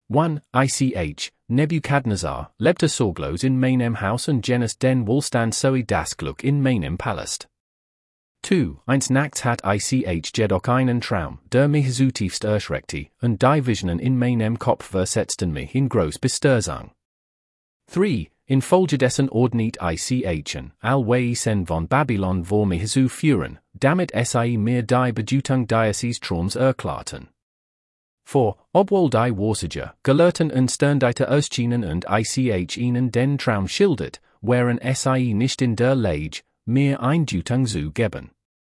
1. Ich, Nebuchadnezzar, lebte sorglos in meinem Haus und Genis den Wohlstand sowie das Glück in meinem Palast. 2. Eins Nachts hat ich jedoch einen Traum, der mich zutiefst erschreckte, und die Visionen in meinem Kopf versetzten mich in groß Bestürzung. 3. Infolgedessen ordnet ich allweisen von Babylon vor mich zu führen, damit sie mir die Bedeutung dieses Traums erklärten. 4. Obwohl die Wahrsager, Gelehrten und Sterndeiter erschienen und ich ihnen den Traum schildert, waren sie nicht in der Lage, mir Eindeutung zu geben.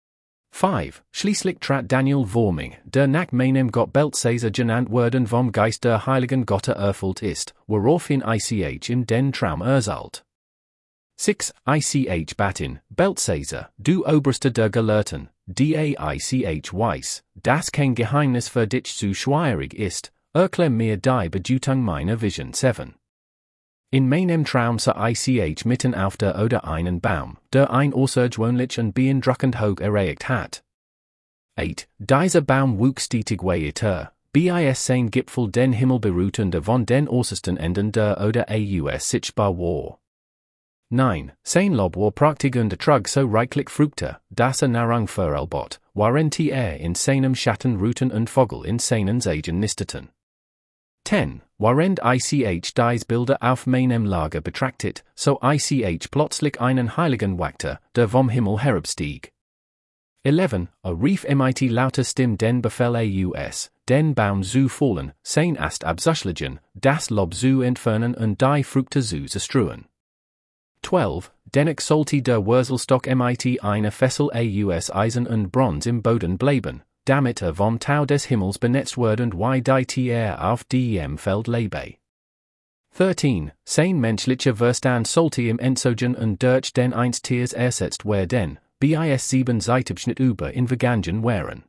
5. Schließlich trat Daniel vor mich, der nach meinem Gott Belteshazzar genannt worden vom Geist der heiligen Götter erfüllt ist, woraufhin ich in den Traum erzählt. 6. Ich batin, Belteshazzar, du Oberste der Gelehrten, ich weiß, dass kein Geheimnis für dich zu schwierig ist, erklär mir die Bedeutung meiner Vision. 7. In meinem Traum sah ich mitten auf der oder einen Baum, der ein außergewöhnlich und beeindruckend hoch erreicht hat. 8. Dieser Baum wuchs stetig weiter, bis sein Gipfel den Himmel berührte von den äußersten Enden der oder aus sichtbar war. 9. Sein Lob war prächtig und trug so reichlich Früchte, dass Nahrung für alle bot, während in seinem Schatten ruhten und Vogel in seinen Segen nisteten. 10. Während ich dies Bilder auf meinem Lager betrachtet, so ich plötzlich einen Heiligen wachte, der vom Himmel herabstieg. 11. Rief mit lauter Stimme den Befehl aus, den Baum zu fallen, sein Ast abzuschlagen, das Lob zu entfernen und die Früchte zu zerstreuen. 12. Dennoch sollte der Wurzelstock mit eine Fessel aus Eisen und Bronze im Boden bleiben, damit vom Tau des Himmels benetzt wird und die auf dem Feld lebe. 13. Sein menschlicher Verstand sollte im Entzogen und durch den einst Tiers ersetzt werden, bis 7 Seitenabschnitt über in Vergangen wären.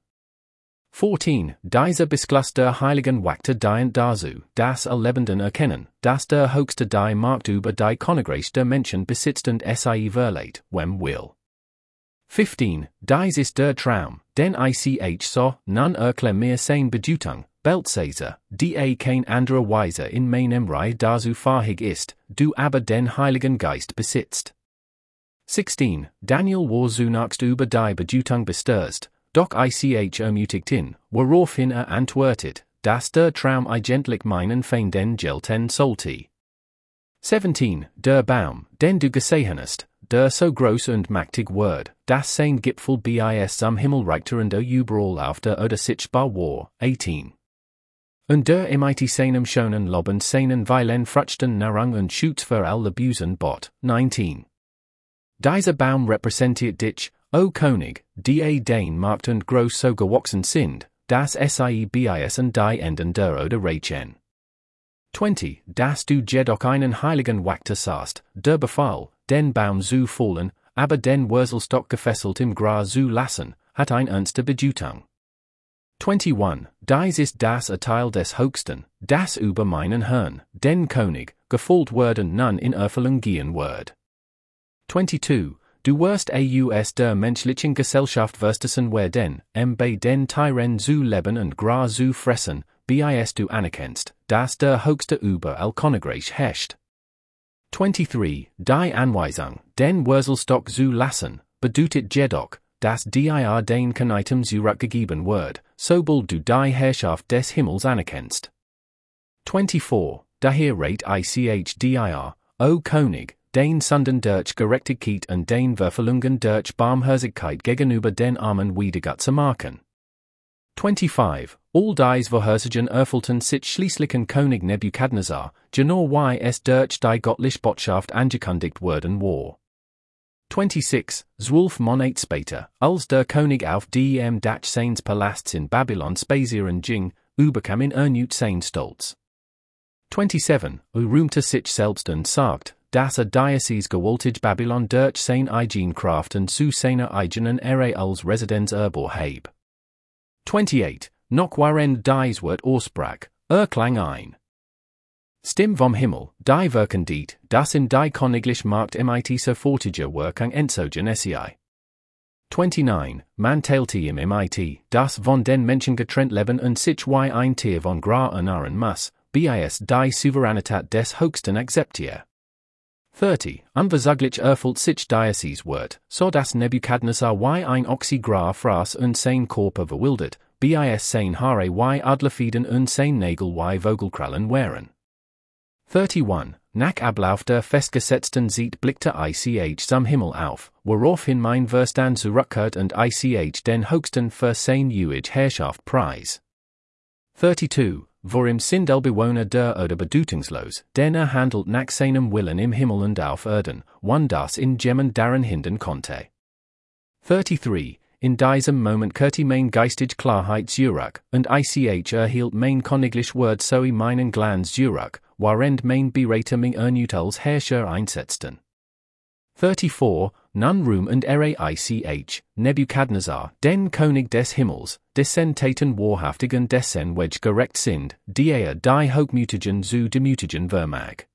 14. Dieser Beschluss der Heiligen wachte dient dazu, das Lebenden erkennen, dass der höchste die Macht über die Königreich der Menschen besitzt und sie verleiht, wem will. 15. Dies ist der Traum, den ich sah, nun erklär mir sein Bedeutung, Belteshazzar, die kein anderer Weise in meinem Reich dazu fähig ist, du aber den Heiligen Geist besitzt. 16. Daniel war zunächst über die Bedeutung bestürzt, doch ich ermutigten, woraufhin antwortet, dass der Traum eigentlich meinen Feinden gelten sollte. 17. Der Baum, den du gesehen hast, der so groß und mächtig wird, dass sein Gipfel bis zum Himmel reichte und überall auf der Erde sichtbar war. 18. Und der mit seinem schönen Lob und seinen vielen Früchten Nahrung und Schutz für alle Busen bot. 19. Dieser Baum repräsentiert dich, O König, die den Markt und groß so gewachsen sind, dass sie bis und die Enden der Erde reichen. 20. Dass du jedoch einen Heiligen wachte sahst, der befahl, den Baum zu fallen, aber den Wurzelstock gefesselt im Gras zu lassen, hat eine ernste Bedeutung. 21. Dies ist das Urteil des Höchsten, das über meinen Herrn, den König, gefolgt wird und nun in Erfüllung gehen wird. 22. Du wirst aus der menschlichen Gesellschaft verstoßen werden, bei den Tieren zu leben und Gras zu fressen, bis du anerkennst, dass der Höchste überall Königreich herrscht. 23. Die Anweisung, den Wurzelstock zu lassen, bedeutet jedoch, dass dir den Knightem zurückgegeben wird, sobald du die Herrschaft des Himmels anerkennst. 24. Daher rate ich dir, O König, den Sünden durch Gerechtigkeit und den Verfehlungen durch Barmherzigkeit gegenüber den Armen wiedergut zu machen. 25. All dies Vorhersagen erfüllten sich schließlich in König Nebuchadnezzar, genau wie es durch die göttliche Botschaft angekündigt worden war. 26. 12 Monate später, als der König auf dem Dach seines Palasts in Babylon spazieren ging, überkam ihn erneut sein Stolz. 27. Rühmte sich selbst und sagt, dass dieses gewaltige Babylon durch sein eigen Kraft und zu seiner eigenen Ehre als Residenz erborg. 28. Noch während dies Wort aussprach, klang ein Stimme vom Himmel, die wirken diet, das in die königliche Macht mit sofortiger Wirkung entzogen sei. 29. Man teilte mit, das von den Menschen getrennt leben und sich wie ein Tier von Gras ernähren muss, bis die Souveränität des höchsten Akzeptier. 30. Unverzüglich erfüllt sich dieses Wort, so dass Nebukadnezar wie ein Ochse fraß und sein Körper verwildert, bis sein Haare wie Adlerfedern und sein Nägel wie Vogelkrallen wären. 31. Nach Ablauf der festgesetzten Zeit blickte ich zum Himmel auf, woraufhin mein Verstand zurückkehrt und ich den höchsten für sein ewige Herrschaft preis. 32. Worin sind die Bewohner der Erde bedeutungslos, denn handelt nach seinem Willen im Himmel und auf Erden, wann das in Gemmen daran hindern konnte. 33. In diesem Moment kehrte mein geistig Klarheit zurück, und ich erhielt mein königlich Wort sowie meinen Glanz zurück, während mein Bereiter mich erneut als Herrscher einsetzten. 34. Nun Ruhm und Ehre ich, Nebukadnezar, den König des Himmels, dessen Taten wahrhaftig und dessen Wedge gerecht sind, die die Hochmütigen zu demütigen vermag.